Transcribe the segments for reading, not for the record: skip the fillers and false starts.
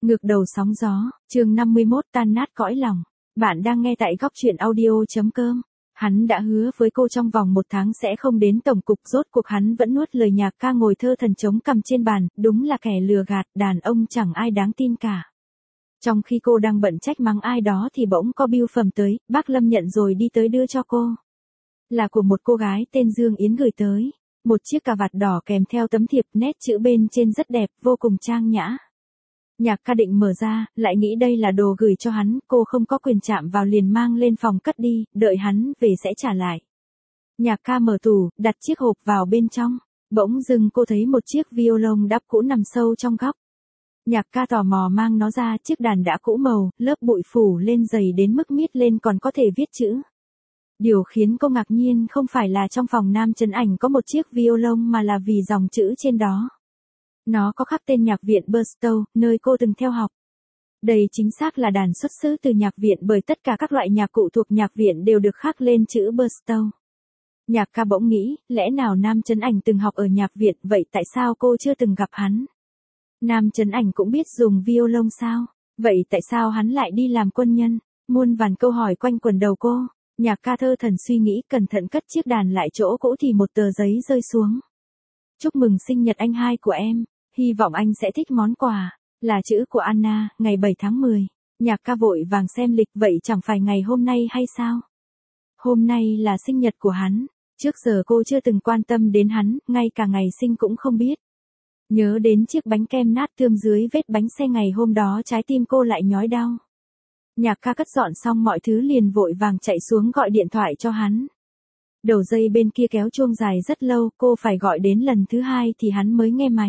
Ngược đầu sóng gió, chương 51 tan nát cõi lòng. Bạn đang nghe tại góc truyện audio.com. Hắn đã hứa với cô trong vòng 1 tháng sẽ không đến tổng cục, rốt cuộc hắn vẫn nuốt lời Nhạc Ca ngồi thơ thần chống cằm trên bàn, đúng là kẻ lừa gạt, đàn ông chẳng ai đáng tin cả. Trong khi cô đang bận trách mắng ai đó thì bỗng có bưu phẩm tới, bác Lâm nhận rồi đi tới đưa cho cô. Là của một cô gái tên Dương Yến gửi tới. Một chiếc cà vạt đỏ kèm theo tấm thiệp, nét chữ bên trên rất đẹp, vô cùng trang nhã. Nhạc Ca định mở ra, lại nghĩ đây là đồ gửi cho hắn, cô không có quyền chạm vào liền mang lên phòng cất đi, đợi hắn về sẽ trả lại. Nhạc Ca mở tủ, đặt chiếc hộp vào bên trong. Bỗng dưng cô thấy một chiếc violon đắp cũ nằm sâu trong góc. Nhạc Ca tò mò mang nó ra, chiếc đàn đã cũ màu, lớp bụi phủ lên dày đến mức miết lên còn có thể viết chữ. Điều khiến cô ngạc nhiên không phải là trong phòng Nam Chấn Ảnh có một chiếc violon mà là vì dòng chữ trên đó. Nó có khắc tên Nhạc viện Burstow, nơi cô từng theo học. Đây chính xác là đàn xuất xứ từ nhạc viện bởi tất cả các loại nhạc cụ thuộc nhạc viện đều được khắc lên chữ Burstow. Nhạc Ca bỗng nghĩ, lẽ nào Nam Chấn Ảnh từng học ở nhạc viện, vậy tại sao cô chưa từng gặp hắn? Nam Chấn Ảnh cũng biết dùng violon sao? Vậy tại sao hắn lại đi làm quân nhân? Muôn vàn câu hỏi quanh quẩn đầu cô. Nhạc Ca thơ thần suy nghĩ, cẩn thận cất chiếc đàn lại chỗ cũ thì một tờ giấy rơi xuống. Chúc mừng sinh nhật anh hai của em. Hy vọng anh sẽ thích món quà. Là chữ của Anna, ngày 7 tháng 10. Nhạc Ca vội vàng xem lịch, vậy chẳng phải ngày hôm nay hay sao? Hôm nay là sinh nhật của hắn. Trước giờ cô chưa từng quan tâm đến hắn, ngay cả ngày sinh cũng không biết. Nhớ đến chiếc bánh kem nát tươm dưới vết bánh xe ngày hôm đó, trái tim cô lại nhói đau. Nhạc Ca cất dọn xong mọi thứ liền vội vàng chạy xuống gọi điện thoại cho hắn. Đầu dây bên kia kéo chuông dài rất lâu, cô phải gọi đến lần thứ 2 thì hắn mới nghe máy.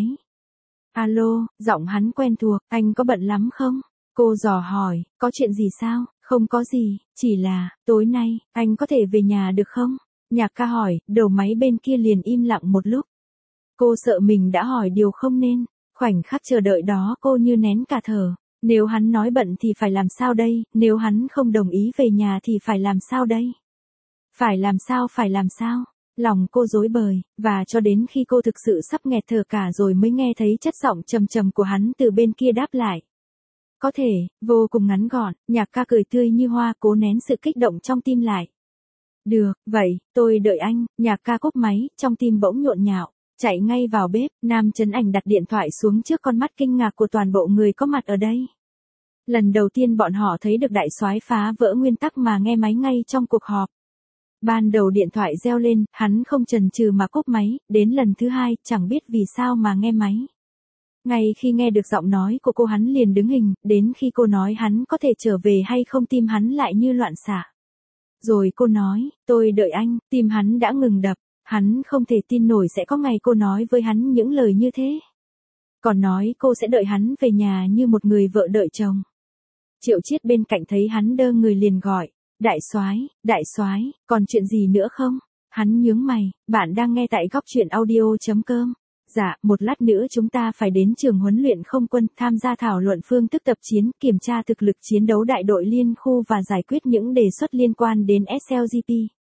Alo, giọng hắn quen thuộc, anh có bận lắm không? Cô dò hỏi, có chuyện gì sao? Không có gì, chỉ là, tối nay, anh có thể về nhà được không? Nhạc Ca hỏi, đầu máy bên kia liền im lặng một lúc. Cô sợ mình đã hỏi điều không nên, khoảnh khắc chờ đợi đó cô như nén cả thở. Nếu hắn nói bận thì phải làm sao đây, nếu hắn không đồng ý về nhà thì phải làm sao đây? Phải làm sao? Lòng cô rối bời, và cho đến khi cô thực sự sắp nghẹt thở cả rồi mới nghe thấy chất giọng trầm trầm của hắn từ bên kia đáp lại. Có thể, vô cùng ngắn gọn, Nhạc Ca cười tươi như hoa, cố nén sự kích động trong tim lại. Được, vậy, tôi đợi anh. Nhạc Ca cúp máy, trong tim bỗng nhộn nhạo. Chạy ngay vào bếp, Nam Chấn Ảnh đặt điện thoại xuống trước con mắt kinh ngạc của toàn bộ người có mặt ở đây. Lần đầu tiên bọn họ thấy được đại soái phá vỡ nguyên tắc mà nghe máy ngay trong cuộc họp. Ban đầu điện thoại reo lên, hắn không chần chừ mà cúp máy, đến lần thứ 2, chẳng biết vì sao mà nghe máy. Ngay khi nghe được giọng nói của cô hắn liền đứng hình, đến khi cô nói hắn có thể trở về hay không tim hắn lại như loạn xạ. Rồi cô nói, tôi đợi anh, tim hắn đã ngừng đập. Hắn không thể tin nổi sẽ có ngày cô nói với hắn những lời như thế. Còn nói cô sẽ đợi hắn về nhà như một người vợ đợi chồng. Triệu Chiết bên cạnh thấy hắn đơ người liền gọi. Đại soái, còn chuyện gì nữa không? Hắn nhướng mày, bạn đang nghe tại góc truyện audio.com. Dạ, một lát nữa chúng ta phải đến trường huấn luyện không quân, tham gia thảo luận phương thức tập chiến, kiểm tra thực lực chiến đấu đại đội liên khu và giải quyết những đề xuất liên quan đến SLGP.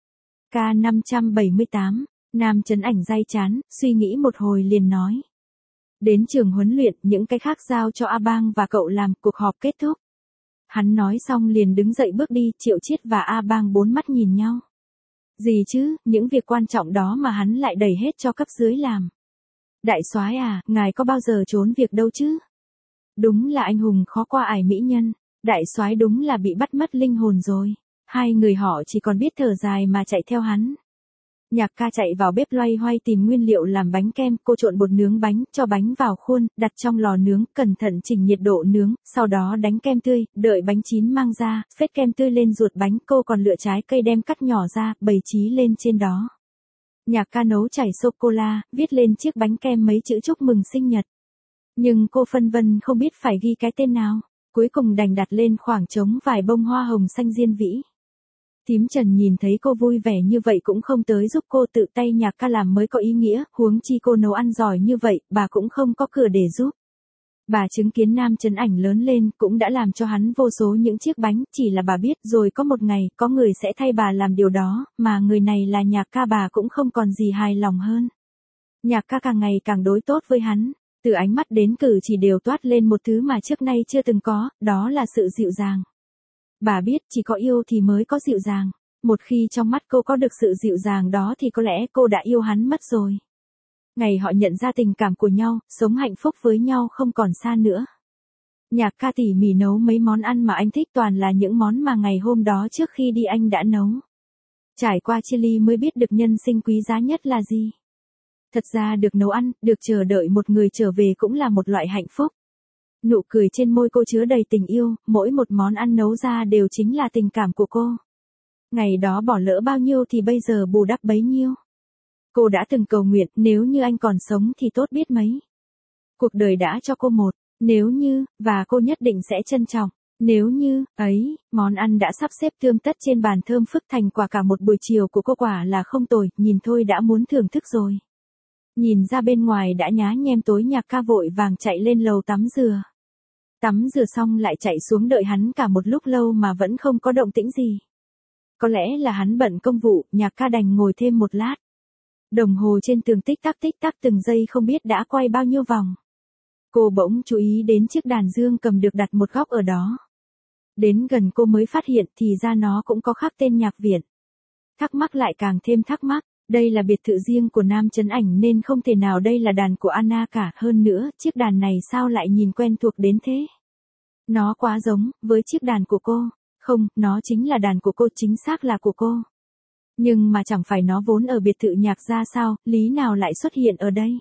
K578, Nam Chấn Ảnh day chán, suy nghĩ một hồi liền nói. Đến trường huấn luyện, những cái khác giao cho A Bang và cậu làm, cuộc họp kết thúc. Hắn nói xong liền đứng dậy bước đi, Triệu Chiết và A Bang bốn mắt nhìn nhau. Gì chứ, những việc quan trọng đó mà hắn lại đẩy hết cho cấp dưới làm. Đại soái à, ngài có bao giờ trốn việc đâu chứ? Đúng là anh hùng khó qua ải mỹ nhân, đại soái đúng là bị bắt mất linh hồn rồi. Hai người họ chỉ còn biết thở dài mà chạy theo hắn. Nhạc Ca chạy vào bếp loay hoay tìm nguyên liệu làm bánh kem, cô trộn bột nướng bánh, cho bánh vào khuôn, đặt trong lò nướng, cẩn thận chỉnh nhiệt độ nướng, sau đó đánh kem tươi, đợi bánh chín mang ra, phết kem tươi lên ruột bánh, cô còn lựa trái cây đem cắt nhỏ ra, bày trí lên trên đó. Nhạc Ca nấu chảy sô-cô-la, viết lên chiếc bánh kem mấy chữ chúc mừng sinh nhật. Nhưng cô phân vân không biết phải ghi cái tên nào, cuối cùng đành đặt lên khoảng trống vài bông hoa hồng xanh diên vĩ. Thím Trần nhìn thấy cô vui vẻ như vậy cũng không tới giúp cô, tự tay Nhạc Ca làm mới có ý nghĩa, huống chi cô nấu ăn giỏi như vậy, bà cũng không có cửa để giúp. Bà chứng kiến Nam Chấn Ảnh lớn lên cũng đã làm cho hắn vô số những chiếc bánh, chỉ là bà biết rồi có một ngày, có người sẽ thay bà làm điều đó, mà người này là Nhạc Ca, bà cũng không còn gì hài lòng hơn. Nhạc Ca càng ngày càng đối tốt với hắn. Từ ánh mắt đến cử chỉ đều toát lên một thứ mà trước nay chưa từng có, đó là sự dịu dàng. Bà biết chỉ có yêu thì mới có dịu dàng. Một khi trong mắt cô có được sự dịu dàng đó thì có lẽ cô đã yêu hắn mất rồi. Ngày họ nhận ra tình cảm của nhau, sống hạnh phúc với nhau không còn xa nữa. Nhạc ca tỉ mỉ nấu mấy món ăn mà anh thích, toàn là những món mà ngày hôm đó trước khi đi anh đã nấu. Trải qua chia ly mới biết được nhân sinh quý giá nhất là gì. Thật ra được nấu ăn, được chờ đợi một người trở về cũng là một loại hạnh phúc. Nụ cười trên môi cô chứa đầy tình yêu, mỗi một món ăn nấu ra đều chính là tình cảm của cô. Ngày đó bỏ lỡ bao nhiêu thì bây giờ bù đắp bấy nhiêu. Cô đã từng cầu nguyện, nếu như anh còn sống thì tốt biết mấy. Cuộc đời đã cho cô một, nếu như, và cô nhất định sẽ trân trọng. Nếu như, ấy, món ăn đã sắp xếp tươm tất trên bàn thơm phức, thành quả cả một buổi chiều của cô quả là không tồi, nhìn thôi đã muốn thưởng thức rồi. Nhìn ra bên ngoài đã nhá nhem tối, Nhạc ca vội vàng chạy lên lầu tắm rửa. Tắm rửa xong lại chạy xuống đợi hắn cả một lúc lâu mà vẫn không có động tĩnh gì. Có lẽ là hắn bận công vụ, Nhạc ca đành ngồi thêm một lát. Đồng hồ trên tường tích tắc từng giây không biết đã quay bao nhiêu vòng. Cô bỗng chú ý đến chiếc đàn dương cầm được đặt một góc ở đó. Đến gần cô mới phát hiện thì ra nó cũng có khắc tên nhạc viện. Thắc mắc lại càng thêm thắc mắc, đây là biệt thự riêng của Nam Chấn Ảnh nên không thể nào đây là đàn của Anna cả. Hơn nữa, chiếc đàn này sao lại nhìn quen thuộc đến thế? Nó quá giống với chiếc đàn của cô. Không, nó chính là đàn của cô, chính xác là của cô. Nhưng mà chẳng phải nó vốn ở biệt thự nhạc gia sao, lý nào lại xuất hiện ở đây?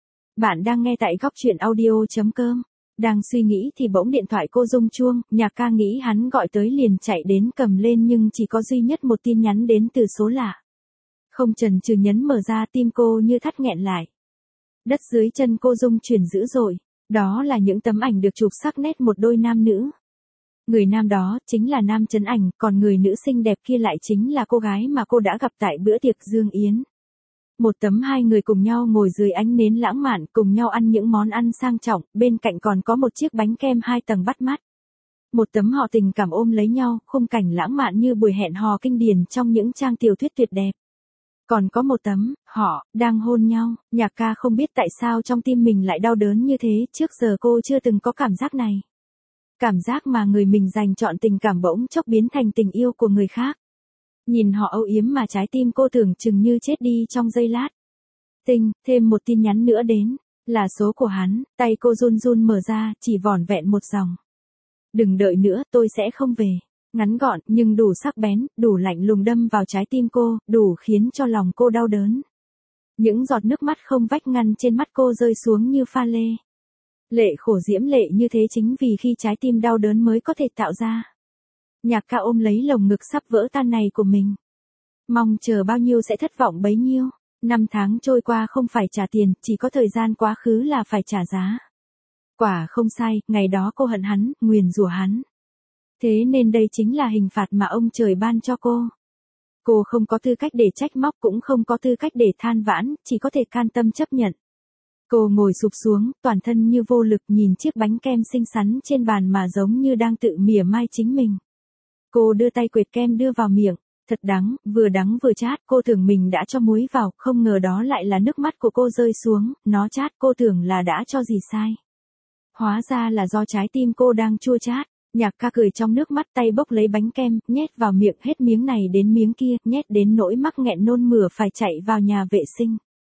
Bạn đang nghe tại góc truyện audio.com. Đang suy nghĩ thì bỗng điện thoại cô rung chuông, Nhạc ca nghĩ hắn gọi tới liền chạy đến cầm lên nhưng chỉ có duy nhất một tin nhắn đến từ số lạ. Không chần chừ nhấn mở ra, tim cô như thắt nghẹn lại. Đất dưới chân cô rung chuyển dữ dội, đó là những tấm ảnh được chụp sắc nét một đôi nam nữ. Người nam đó chính là Nam Chấn Ảnh, còn người nữ xinh đẹp kia lại chính là cô gái mà cô đã gặp tại bữa tiệc Dương Yến. Một tấm hai người cùng nhau ngồi dưới ánh nến lãng mạn, cùng nhau ăn những món ăn sang trọng, bên cạnh còn có một chiếc bánh kem 2 tầng bắt mắt. Một tấm họ tình cảm ôm lấy nhau, khung cảnh lãng mạn như buổi hẹn hò kinh điển trong những trang tiểu thuyết tuyệt đẹp. Còn có một tấm, họ, đang hôn nhau. Nhạc ca không biết tại sao trong tim mình lại đau đớn như thế, trước giờ cô chưa từng có cảm giác này. Cảm giác mà người mình dành trọn tình cảm bỗng chốc biến thành tình yêu của người khác. Nhìn họ âu yếm mà trái tim cô tưởng chừng như chết đi trong giây lát. Tinh, thêm một tin nhắn nữa đến, là số của hắn, tay cô run run mở ra, chỉ vỏn vẹn một dòng. Đừng đợi nữa, tôi sẽ không về. Ngắn gọn, nhưng đủ sắc bén, đủ lạnh lùng đâm vào trái tim cô, đủ khiến cho lòng cô đau đớn. Những giọt nước mắt không vách ngăn trên mắt cô rơi xuống như pha lê. Lệ khổ diễm lệ như thế chính vì khi trái tim đau đớn mới có thể tạo ra. Nhạc ca ôm lấy lồng ngực sắp vỡ tan này của mình. Mong chờ bao nhiêu sẽ thất vọng bấy nhiêu. 5 tháng trôi qua không phải trả tiền, chỉ có thời gian quá khứ là phải trả giá. Quả không sai, ngày đó cô hận hắn, nguyền rủa hắn. Thế nên đây chính là hình phạt mà ông trời ban cho cô. Cô không có tư cách để trách móc, cũng không có tư cách để than vãn, chỉ có thể can tâm chấp nhận. Cô ngồi sụp xuống, toàn thân như vô lực, nhìn chiếc bánh kem xinh xắn trên bàn mà giống như đang tự mỉa mai chính mình. Cô đưa tay quệt kem đưa vào miệng, thật đắng vừa chát, cô tưởng mình đã cho muối vào, không ngờ đó lại là nước mắt của cô rơi xuống, nó chát, cô tưởng là đã cho gì sai. Hóa ra là do trái tim cô đang chua chát. Nhạc ca cười trong nước mắt, tay bốc lấy bánh kem, nhét vào miệng hết miếng này đến miếng kia, nhét đến nỗi mắc nghẹn nôn mửa phải chạy vào nhà vệ sinh.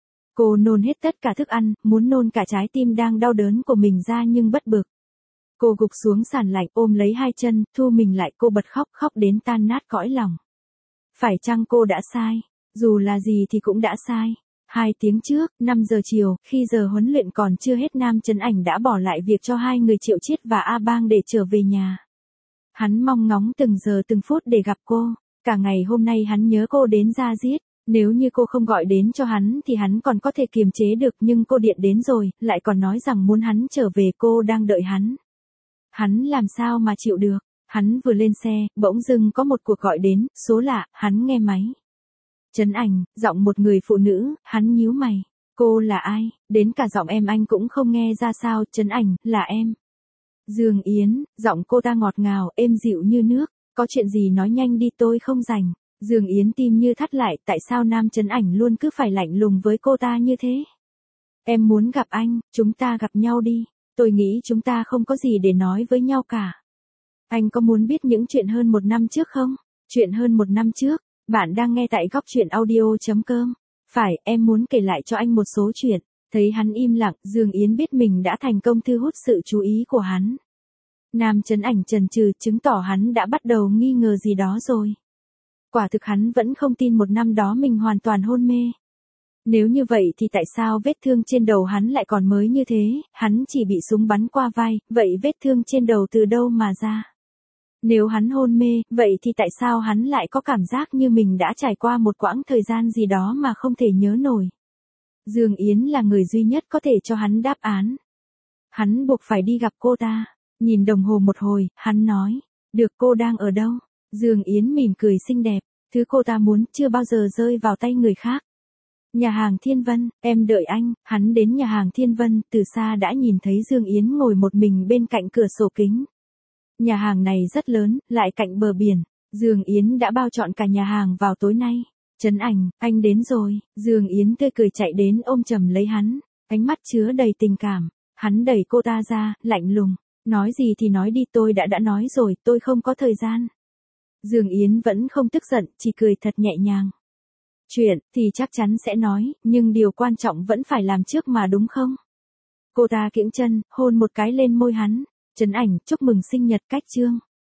Cô nôn hết tất cả thức ăn, muốn nôn cả trái tim đang đau đớn của mình ra nhưng bất bực. Cô gục xuống sàn lạnh, ôm lấy hai chân, thu mình lại, cô bật khóc, khóc đến tan nát cõi lòng. Phải chăng cô đã sai? Dù là gì thì cũng đã sai. 2 tiếng trước, 5 giờ chiều, khi giờ huấn luyện còn chưa hết, Nam Chấn Ảnh đã bỏ lại việc cho 2 người Triệu Chiết và A Bang để trở về nhà. Hắn mong ngóng từng giờ từng phút để gặp cô. Cả ngày hôm nay hắn nhớ cô đến da diết. Nếu như cô không gọi đến cho hắn thì hắn còn có thể kiềm chế được, nhưng cô điện đến rồi, lại còn nói rằng muốn hắn trở về, cô đang đợi hắn. Hắn làm sao mà chịu được. Hắn vừa lên xe, bỗng dưng có một cuộc gọi đến, số lạ, hắn nghe máy. Chấn Ảnh, giọng một người phụ nữ, hắn nhíu mày. Cô là ai? Đến cả giọng em anh cũng không nghe ra sao. Chấn Ảnh, là em. Dương Yến, giọng cô ta ngọt ngào, êm dịu như nước. Có chuyện gì nói nhanh đi, tôi không rảnh. Dương Yến tim như thắt lại, tại sao Nam Chấn Ảnh luôn cứ phải lạnh lùng với cô ta như thế? Em muốn gặp anh, chúng ta gặp nhau đi. Tôi nghĩ chúng ta không có gì để nói với nhau cả. Anh có muốn biết những chuyện hơn 1 năm trước không? Chuyện hơn 1 năm trước, bạn đang nghe tại góc truyện audio.com. Phải, em muốn kể lại cho anh một số chuyện. Thấy hắn im lặng, Dương Yến biết mình đã thành công thu hút sự chú ý của hắn. Nam Chấn Ảnh chần chừ, chứng tỏ hắn đã bắt đầu nghi ngờ gì đó rồi. Quả thực hắn vẫn không tin 1 năm đó mình hoàn toàn hôn mê. Nếu như vậy thì tại sao vết thương trên đầu hắn lại còn mới như thế, hắn chỉ bị súng bắn qua vai, vậy vết thương trên đầu từ đâu mà ra? Nếu hắn hôn mê, vậy thì tại sao hắn lại có cảm giác như mình đã trải qua một quãng thời gian gì đó mà không thể nhớ nổi? Dương Yến là người duy nhất có thể cho hắn đáp án. Hắn buộc phải đi gặp cô ta. Nhìn đồng hồ một hồi, hắn nói, được, cô đang ở đâu? Dương Yến mỉm cười xinh đẹp, thứ cô ta muốn chưa bao giờ rơi vào tay người khác. Nhà hàng Thiên Vân, em đợi anh. Hắn đến nhà hàng Thiên Vân, từ xa đã nhìn thấy Dương Yến ngồi một mình bên cạnh cửa sổ kính. Nhà hàng này rất lớn, lại cạnh bờ biển. Dương Yến đã bao trọn cả nhà hàng vào tối nay. Trấn Ảnh, anh đến rồi. Dương Yến tươi cười chạy đến ôm chầm lấy hắn, ánh mắt chứa đầy tình cảm. Hắn đẩy cô ta ra, lạnh lùng. Nói gì thì nói đi, tôi đã nói rồi, tôi không có thời gian. Dương Yến vẫn không tức giận, chỉ cười thật nhẹ nhàng. Chuyện thì chắc chắn sẽ nói, nhưng điều quan trọng vẫn phải làm trước mà, đúng không? Cô ta kiễng chân, hôn một cái lên môi hắn. Trấn Ảnh, chúc mừng sinh nhật Cách Chương.